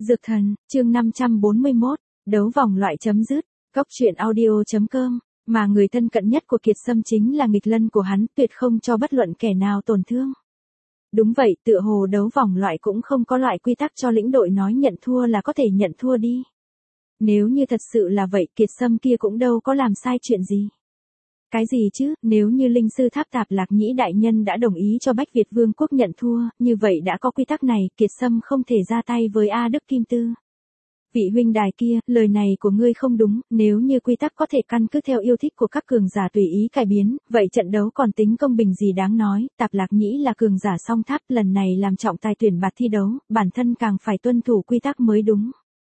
Dược thần, chương 541, đấu vòng loại chấm dứt, Cốc truyện audio.com, mà người thân cận nhất của Kiệt Sâm chính là nghịch lân của hắn, tuyệt không cho bất luận kẻ nào tổn thương. Đúng vậy, tựa hồ đấu vòng loại cũng không có loại quy tắc cho lĩnh đội nói nhận thua là có thể nhận thua đi. Nếu như thật sự là vậy, Kiệt Sâm kia cũng đâu có làm sai chuyện gì. Cái gì chứ, nếu như linh sư Tháp Tạp Lạc Nhĩ đại nhân đã đồng ý cho Bách Việt Vương quốc nhận thua, như vậy đã có quy tắc này, Kiệt Sâm không thể ra tay với A Đức Kim Tư. Vị huynh đài kia, lời này của ngươi không đúng, nếu như quy tắc có thể căn cứ theo yêu thích của các cường giả tùy ý cải biến, vậy trận đấu còn tính công bình gì đáng nói, Tạp Lạc Nhĩ là cường giả song tháp, lần này làm trọng tài tuyển bạt thi đấu, bản thân càng phải tuân thủ quy tắc mới đúng.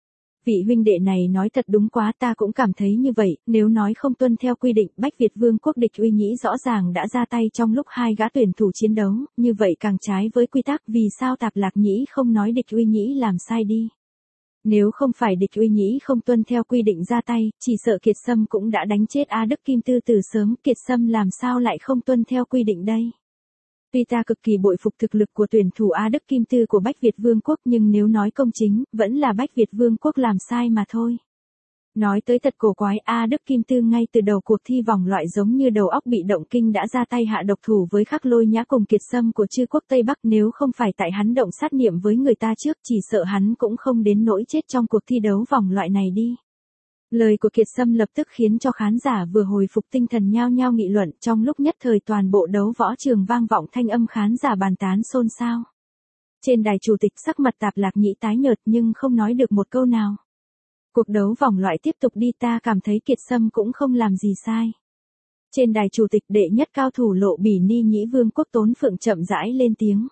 Vị huynh đệ này nói thật đúng quá, ta cũng cảm thấy như vậy, nếu nói không tuân theo quy định, Bách Việt Vương quốc Địch Uy Nhĩ rõ ràng đã ra tay trong lúc hai gã tuyển thủ chiến đấu, như vậy càng trái với quy tắc, vì sao Tạp Lạc Nhĩ không nói Địch Uy Nhĩ làm sai đi. Nếu không phải Địch Uy Nhĩ không tuân theo quy định ra tay, chỉ sợ Kiệt Sâm cũng đã đánh chết A Đức Kim Tư từ sớm, Kiệt Sâm làm sao lại không tuân theo quy định đây. Tuy ta cực kỳ bội phục thực lực của tuyển thủ A Đức Kim Tư của Bách Việt Vương quốc, nhưng nếu nói công chính, vẫn là Bách Việt Vương quốc làm sai mà thôi. Nói tới thật cổ quái, A Đức Kim Tư ngay từ đầu cuộc thi vòng loại giống như đầu óc bị động kinh đã ra tay hạ độc thủ với Khắc Lôi Nhã cùng Kiệt Sâm của Chư quốc Tây Bắc, nếu không phải tại hắn động sát niệm với người ta trước, chỉ sợ hắn cũng không đến nỗi chết trong cuộc thi đấu vòng loại này đi. Lời của Kiệt Sâm lập tức khiến cho khán giả vừa hồi phục tinh thần nhao nhao nghị luận, trong lúc nhất thời toàn bộ đấu võ trường vang vọng thanh âm khán giả bàn tán xôn xao. Trên đài chủ tịch sắc mặt Tạp Lạc Nhĩ tái nhợt nhưng không nói được một câu nào. Cuộc đấu vòng loại tiếp tục đi, ta cảm thấy Kiệt Sâm cũng không làm gì sai. Trên đài chủ tịch đệ nhất cao thủ Lộ Bỉ Ni Nhĩ Vương quốc Tốn Phượng chậm rãi lên tiếng.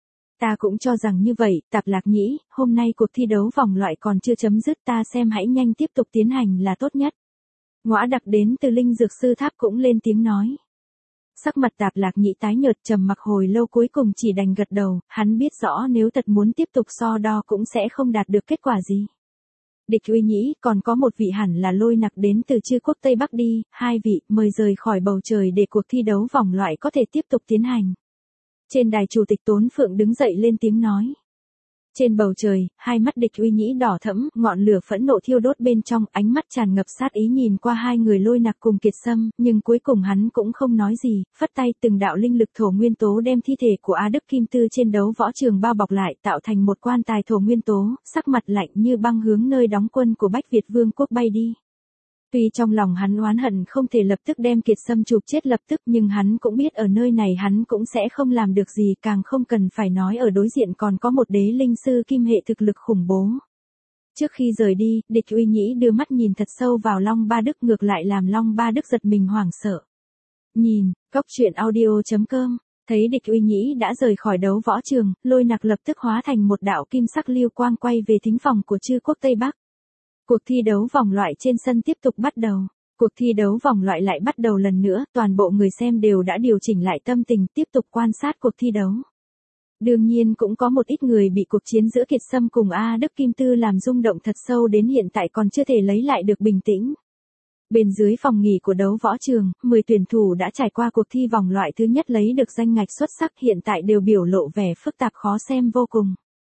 Ta cũng cho rằng như vậy, Tạp Lạc Nhĩ, hôm nay cuộc thi đấu vòng loại còn chưa chấm dứt, ta xem hãy nhanh tiếp tục tiến hành là tốt nhất. Ngõa Đặc đến từ Linh Dược Sư Tháp cũng lên tiếng nói. Sắc mặt Tạp Lạc Nhĩ tái nhợt trầm mặc hồi lâu cuối cùng chỉ đành gật đầu, hắn biết rõ nếu thật muốn tiếp tục so đo cũng sẽ không đạt được kết quả gì. Địch Uy Nhĩ, còn có một vị hẳn là Lôi Nặc đến từ Chư quốc Tây Bắc đi, hai vị, mời rời khỏi bầu trời để cuộc thi đấu vòng loại có thể tiếp tục tiến hành. Trên đài chủ tịch Tốn Phượng đứng dậy lên tiếng nói. Trên bầu trời, hai mắt Địch Uy Nhĩ đỏ thẫm, ngọn lửa phẫn nộ thiêu đốt bên trong, ánh mắt tràn ngập sát ý nhìn qua hai người Lôi Nặc cùng Kiệt Sâm, nhưng cuối cùng hắn cũng không nói gì, phất tay từng đạo linh lực thổ nguyên tố đem thi thể của A Đức Kim Tư trên đấu võ trường bao bọc lại, tạo thành một quan tài thổ nguyên tố, sắc mặt lạnh như băng hướng nơi đóng quân của Bách Việt Vương quốc bay đi. Tuy trong lòng hắn oán hận không thể lập tức đem Kiệt Sâm chụp chết lập tức, nhưng hắn cũng biết ở nơi này hắn cũng sẽ không làm được gì, càng không cần phải nói ở đối diện còn có một đế linh sư kim hệ thực lực khủng bố. Trước khi rời đi, Địch Uy Nhĩ đưa mắt nhìn thật sâu vào Long Ba Đức, ngược lại làm Long Ba Đức giật mình hoảng sợ. Nhìn, Cốc truyện audio.com, thấy Địch Uy Nhĩ đã rời khỏi đấu võ trường, Lôi Nặc lập tức hóa thành một đạo kim sắc lưu quang quay về thính phòng của Chư quốc Tây Bắc. Cuộc thi đấu vòng loại trên sân tiếp tục bắt đầu. Cuộc thi đấu vòng loại lại bắt đầu lần nữa, toàn bộ người xem đều đã điều chỉnh lại tâm tình tiếp tục quan sát cuộc thi đấu. Đương nhiên cũng có một ít người bị cuộc chiến giữa Kiệt Sâm cùng A Đức Kim Tư làm rung động thật sâu đến hiện tại còn chưa thể lấy lại được bình tĩnh. Bên dưới phòng nghỉ của đấu võ trường, 10 tuyển thủ đã trải qua cuộc thi vòng loại thứ nhất lấy được danh ngạch xuất sắc, hiện tại đều biểu lộ vẻ phức tạp khó xem vô cùng.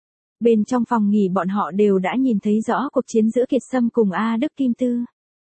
Bên trong phòng nghỉ bọn họ đều đã nhìn thấy rõ cuộc chiến giữa Kiệt Sâm cùng A Đức Kim Tư.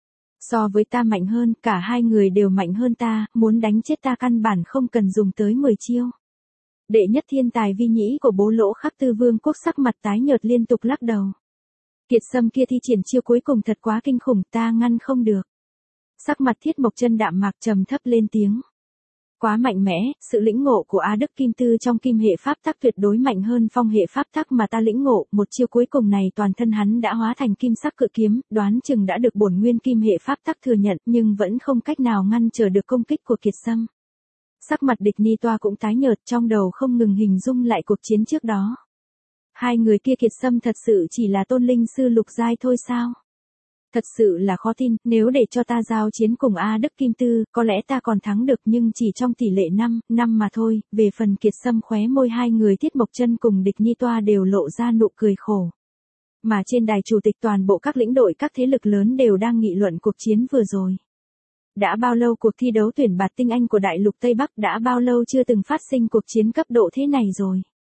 So với ta mạnh hơn, cả hai người đều mạnh hơn ta, muốn đánh chết ta căn bản không cần dùng tới 10 chiêu. Đệ nhất thiên tài Vi Nhĩ của Bố Lỗ Khắc Tư Vương quốc sắc mặt tái nhợt liên tục lắc đầu. Kiệt Sâm kia thi triển chiêu cuối cùng thật quá kinh khủng, ta ngăn không được. Sắc mặt Thiết Mộc Chân đạm mạc trầm thấp lên tiếng. Quá mạnh mẽ, sự lĩnh ngộ của A Đức Kim Tư trong kim hệ pháp tắc tuyệt đối mạnh hơn phong hệ pháp tắc mà ta lĩnh ngộ, một chiêu cuối cùng này toàn thân hắn đã hóa thành kim sắc cự kiếm, đoán chừng đã được bổn nguyên kim hệ pháp tắc thừa nhận, nhưng vẫn không cách nào ngăn trở được công kích của Kiệt Sâm. Sắc mặt Địch Ni Toa cũng tái nhợt, trong đầu không ngừng hình dung lại cuộc chiến trước đó. Hai người kia Kiệt Sâm thật sự chỉ là tôn linh sư lục giai thôi sao? Thật sự là khó tin, nếu để cho ta giao chiến cùng A Đức Kim Tư, có lẽ ta còn thắng được nhưng chỉ trong tỷ lệ 5 mà thôi. Về phần Kiệt Sâm, khóe môi hai người Thiết Mộc Chân cùng Địch Nhi Toa đều lộ ra nụ cười khổ. Mà trên đài chủ tịch toàn bộ các lĩnh đội các thế lực lớn đều đang nghị luận cuộc chiến vừa rồi. Đã bao lâu cuộc thi đấu tuyển bạt tinh anh của đại lục Tây Bắc, đã bao lâu chưa từng phát sinh cuộc chiến cấp độ thế này rồi.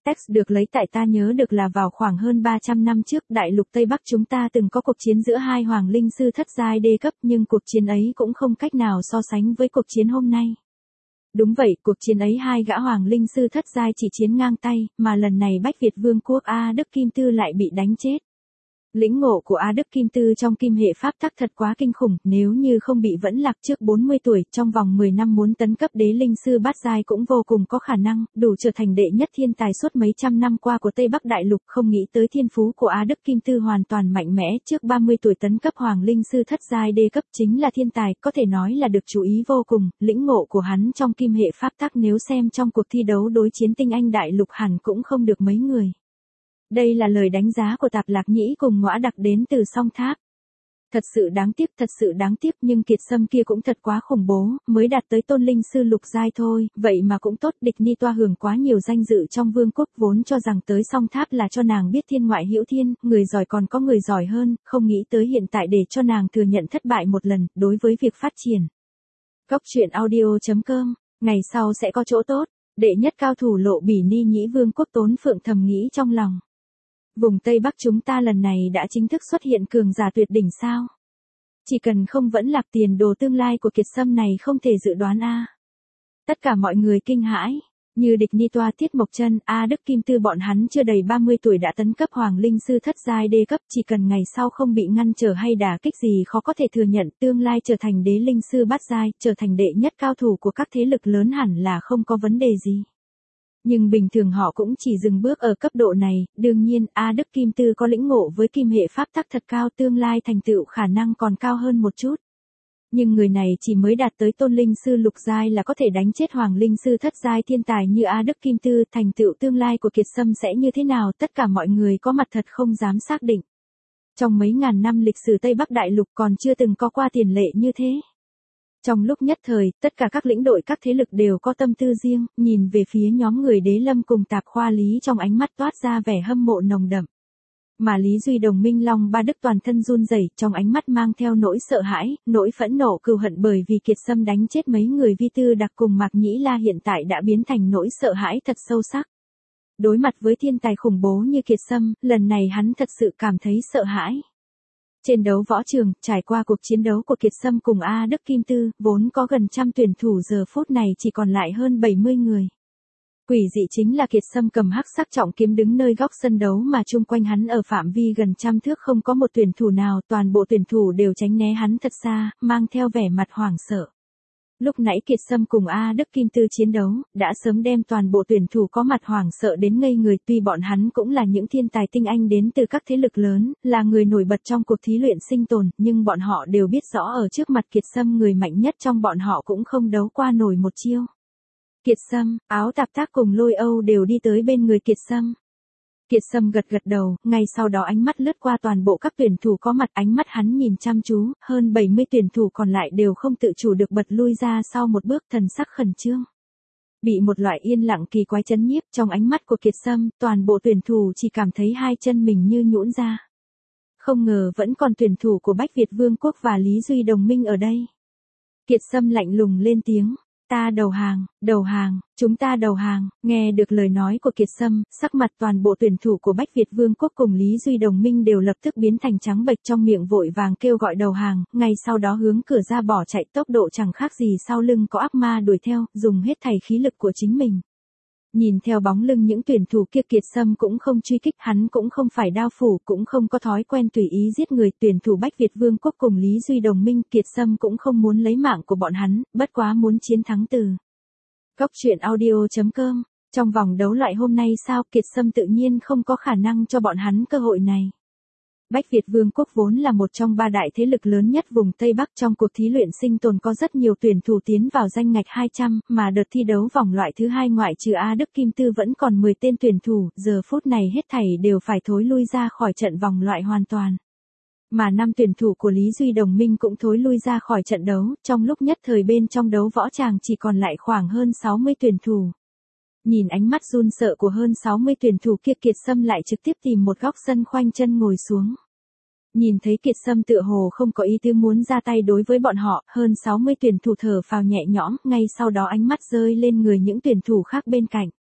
Text được lấy tại ta nhớ được là vào khoảng hơn 300 năm trước đại lục Tây Bắc chúng ta từng có cuộc chiến giữa hai hoàng linh sư thất giai đê cấp nhưng cuộc chiến ấy cũng không cách nào so sánh với cuộc chiến hôm nay. Đúng vậy, cuộc chiến ấy hai gã hoàng linh sư thất giai chỉ chiến ngang tay, mà lần này Bách Việt Vương quốc A Đức Kim Tư lại bị đánh chết. Lĩnh ngộ của A Đức Kim Tư trong kim hệ pháp tắc thật quá kinh khủng, nếu như không bị vẫn lạc trước 40 tuổi, trong vòng 10 năm muốn tấn cấp đế linh sư bát giai cũng vô cùng có khả năng, đủ trở thành đệ nhất thiên tài suốt mấy trăm năm qua của Tây Bắc Đại Lục. Không nghĩ tới thiên phú của A Đức Kim Tư hoàn toàn mạnh mẽ, trước 30 tuổi tấn cấp hoàng linh sư thất giai đê cấp chính là thiên tài, có thể nói là được chú ý vô cùng. Lĩnh ngộ của hắn trong kim hệ pháp tắc nếu xem trong cuộc thi đấu đối chiến tinh anh đại lục hẳn cũng không được mấy người. Đây là lời đánh giá của Tạp Lạc Nhĩ cùng Ngõa Đặc đến từ Song Tháp. Thật sự đáng tiếc nhưng Kiệt Sâm kia cũng thật quá khủng bố, mới đạt tới tôn linh sư lục giai thôi, vậy mà cũng tốt. Địch Ni Toa hưởng quá nhiều danh dự trong vương quốc, vốn cho rằng tới Song Tháp là cho nàng biết thiên ngoại hữu thiên, người giỏi còn có người giỏi hơn, không nghĩ tới hiện tại để cho nàng thừa nhận thất bại một lần, đối với việc phát triển. Cốc truyện audio.com, ngày sau sẽ có chỗ tốt, đệ nhất cao thủ Lộ Bỉ Ni Nhĩ vương quốc Tốn Phượng thầm nghĩ trong lòng. Vùng Tây Bắc chúng ta lần này đã chính thức xuất hiện cường giả tuyệt đỉnh sao? Chỉ cần không vẫn lạc tiền đồ tương lai của Kiệt Sâm này không thể dự đoán a. Tất cả mọi người kinh hãi, như Địch Ni Toa, Tiết Mộc Chân, A Đức Kim Tư bọn hắn chưa đầy 30 tuổi đã tấn cấp hoàng linh sư thất giai đê cấp, chỉ cần ngày sau không bị ngăn trở hay đả kích gì khó có thể thừa nhận tương lai trở thành đế linh sư bát giai, trở thành đệ nhất cao thủ của các thế lực lớn hẳn là không có vấn đề gì. Nhưng bình thường họ cũng chỉ dừng bước ở cấp độ này, đương nhiên A Đức Kim Tư có lĩnh ngộ với kim hệ pháp tắc thật cao, tương lai thành tựu khả năng còn cao hơn một chút. Nhưng người này chỉ mới đạt tới tôn linh sư lục giai là có thể đánh chết hoàng linh sư thất giai thiên tài như A Đức Kim Tư, thành tựu tương lai của Kiệt Sâm sẽ như thế nào tất cả mọi người có mặt thật không dám xác định. Trong mấy ngàn năm lịch sử Tây Bắc Đại Lục còn chưa từng có qua tiền lệ như thế. Trong lúc nhất thời, tất cả các lĩnh đội các thế lực đều có tâm tư riêng, nhìn về phía nhóm người Đế Lâm cùng Tạp Khoa Lý trong ánh mắt toát ra vẻ hâm mộ nồng đậm. Mà Lý Duy Đồng Minh Long Ba Đức toàn thân run rẩy, trong ánh mắt mang theo nỗi sợ hãi, nỗi phẫn nộ cừu hận bởi vì Kiệt Sâm đánh chết mấy người Vi Tư Đặc cùng Mạc Nhĩ La hiện tại đã biến thành nỗi sợ hãi thật sâu sắc. Đối mặt với thiên tài khủng bố như Kiệt Sâm, lần này hắn thật sự cảm thấy sợ hãi. Trên đấu võ trường, trải qua cuộc chiến đấu của Kiệt Sâm cùng A Đức Kim Tư, vốn có gần trăm tuyển thủ giờ phút này chỉ còn lại hơn 70 người. Quỷ dị chính là Kiệt Sâm cầm hắc sắc trọng kiếm đứng nơi góc sân đấu mà chung quanh hắn ở phạm vi gần trăm thước không có một tuyển thủ nào, toàn bộ tuyển thủ đều tránh né hắn thật xa, mang theo vẻ mặt hoảng sợ. Lúc nãy Kiệt Sâm cùng A Đức Kim Tư chiến đấu, đã sớm đem toàn bộ tuyển thủ có mặt hoảng sợ đến ngây người, tuy bọn hắn cũng là những thiên tài tinh anh đến từ các thế lực lớn, là người nổi bật trong cuộc thí luyện sinh tồn, nhưng bọn họ đều biết rõ ở trước mặt Kiệt Sâm người mạnh nhất trong bọn họ cũng không đấu qua nổi một chiêu. Kiệt Sâm, Áo Tạp Tác cùng Lôi Âu đều đi tới bên người Kiệt Sâm. Kiệt Sâm gật gật đầu, ngay sau đó ánh mắt lướt qua toàn bộ các tuyển thủ có mặt, ánh mắt hắn nhìn chăm chú, hơn 70 tuyển thủ còn lại đều không tự chủ được bật lui ra sau một bước, thần sắc khẩn trương. Bị một loại yên lặng kỳ quái chấn nhiếp trong ánh mắt của Kiệt Sâm, toàn bộ tuyển thủ chỉ cảm thấy hai chân mình như nhũn ra. Không ngờ vẫn còn tuyển thủ của Bách Việt Vương quốc và Lý Duy Đồng Minh ở đây. Kiệt Sâm lạnh lùng lên tiếng. Ta đầu hàng, chúng ta đầu hàng. Nghe được lời nói của Kiệt Sâm, sắc mặt toàn bộ tuyển thủ của Bách Việt Vương quốc cùng Lý Duy Đồng Minh đều lập tức biến thành trắng bệch, trong miệng vội vàng kêu gọi đầu hàng, ngay sau đó hướng cửa ra bỏ chạy, tốc độ chẳng khác gì sau lưng có ác ma đuổi theo, dùng hết thảy khí lực của chính mình. Nhìn theo bóng lưng những tuyển thủ kia, Kiệt Sâm cũng không truy kích, hắn cũng không phải đao phủ, cũng không có thói quen tùy ý giết người. Tuyển thủ Bách Việt Vương quốc cùng Lý Duy Đồng Minh, Kiệt Sâm cũng không muốn lấy mạng của bọn hắn, bất quá muốn chiến thắng từ. Cốc truyện audio.com, trong vòng đấu loại hôm nay sao, Kiệt Sâm tự nhiên không có khả năng cho bọn hắn cơ hội này. Bách Việt Vương quốc vốn là một trong ba đại thế lực lớn nhất vùng Tây Bắc, trong cuộc thí luyện sinh tồn có rất nhiều tuyển thủ tiến vào danh ngạch 200, mà đợt thi đấu vòng loại thứ hai ngoại trừ A Đức Kim Tư vẫn còn 10 tên tuyển thủ, giờ phút này hết thảy đều phải thối lui ra khỏi trận vòng loại hoàn toàn. Mà 5 tuyển thủ của Lý Duy Đồng Minh cũng thối lui ra khỏi trận đấu, trong lúc nhất thời bên trong đấu võ tràng chỉ còn lại khoảng hơn 60 tuyển thủ. Nhìn ánh mắt run sợ của hơn 60 tuyển thủ kia, Kiệt Sâm lại trực tiếp tìm một góc sân khoanh chân ngồi xuống. Nhìn thấy Kiệt Sâm tựa hồ không có ý tứ muốn ra tay đối với bọn họ, hơn 60 tuyển thủ thở phào nhẹ nhõm, ngay sau đó ánh mắt rơi lên người những tuyển thủ khác bên cạnh.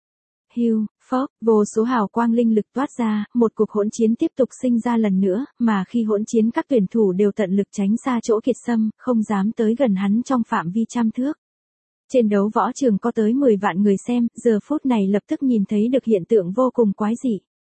hưu, phốc, vô số hào quang linh lực toát ra, một cuộc hỗn chiến tiếp tục sinh ra lần nữa, mà khi hỗn chiến các tuyển thủ đều tận lực tránh xa chỗ Kiệt Sâm, không dám tới gần hắn trong phạm vi trăm thước. Trên đấu võ trường có tới 10 vạn người xem, giờ phút này lập tức nhìn thấy được hiện tượng vô cùng quái dị.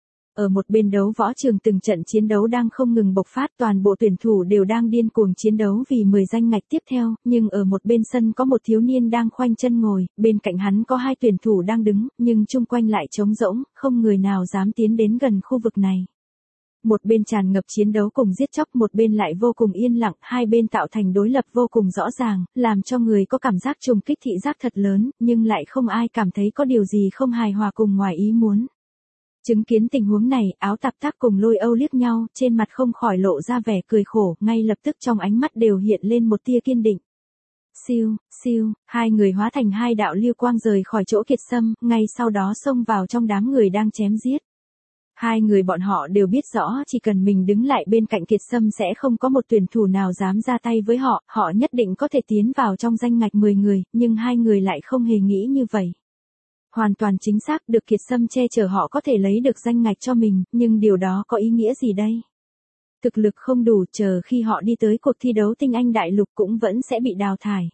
Ở một bên đấu võ trường từng trận chiến đấu đang không ngừng bộc phát, toàn bộ tuyển thủ đều đang điên cuồng chiến đấu vì 10 danh ngạch tiếp theo, nhưng ở một bên sân có một thiếu niên đang khoanh chân ngồi, bên cạnh hắn có 2 tuyển thủ đang đứng, nhưng chung quanh lại trống rỗng, không người nào dám tiến đến gần khu vực này. Một bên tràn ngập chiến đấu cùng giết chóc, một bên lại vô cùng yên lặng, hai bên tạo thành đối lập vô cùng rõ ràng, làm cho người có cảm giác trùng kích thị giác thật lớn, nhưng lại không ai cảm thấy có điều gì không hài hòa cùng ngoài ý muốn. Chứng kiến tình huống này, Áo Tạp Tác cùng Lôi Âu liếc nhau, trên mặt không khỏi lộ ra vẻ cười khổ, ngay lập tức trong ánh mắt đều hiện lên một tia kiên định. Siêu, siêu, hai người hóa thành 2 đạo lưu quang rời khỏi chỗ Kiệt Sâm, ngay sau đó xông vào trong đám người đang chém giết. Hai người bọn họ đều biết rõ chỉ cần mình đứng lại bên cạnh Kiệt Sâm sẽ không có một tuyển thủ nào dám ra tay với họ, họ nhất định có thể tiến vào trong danh ngạch 10 người, nhưng hai người lại không hề nghĩ như vậy. Hoàn toàn chính xác, được Kiệt Sâm che chở họ có thể lấy được danh ngạch cho mình, nhưng điều đó có ý nghĩa gì đây? Thực lực không đủ, chờ khi họ đi tới cuộc thi đấu tinh anh đại lục cũng vẫn sẽ bị đào thải.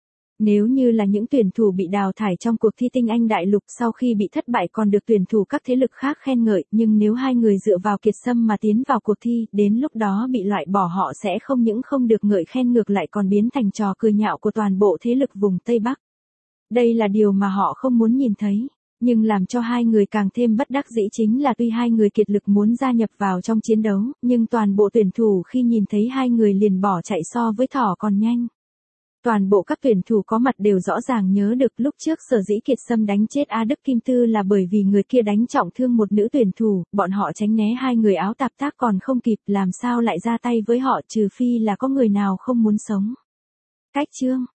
Nếu như là những tuyển thủ bị đào thải trong cuộc thi tinh anh đại lục sau khi bị thất bại còn được tuyển thủ các thế lực khác khen ngợi, nhưng nếu hai người dựa vào Kiệt Sâm mà tiến vào cuộc thi, đến lúc đó bị loại bỏ họ sẽ không những không được ngợi khen ngược lại còn biến thành trò cười nhạo của toàn bộ thế lực vùng Tây Bắc. Đây là điều mà họ không muốn nhìn thấy, nhưng làm cho hai người càng thêm bất đắc dĩ chính là tuy hai người kiệt lực muốn gia nhập vào trong chiến đấu, nhưng toàn bộ tuyển thủ khi nhìn thấy hai người liền bỏ chạy so với thỏ còn nhanh. Toàn bộ các tuyển thủ có mặt đều rõ ràng nhớ được lúc trước sở dĩ Kiệt Sâm đánh chết A Đức Kim Tư là bởi vì người kia đánh trọng thương một nữ tuyển thủ, bọn họ tránh né hai người Áo Tạp Tác còn không kịp, làm sao lại ra tay với họ, trừ phi là có người nào không muốn sống. Cách chương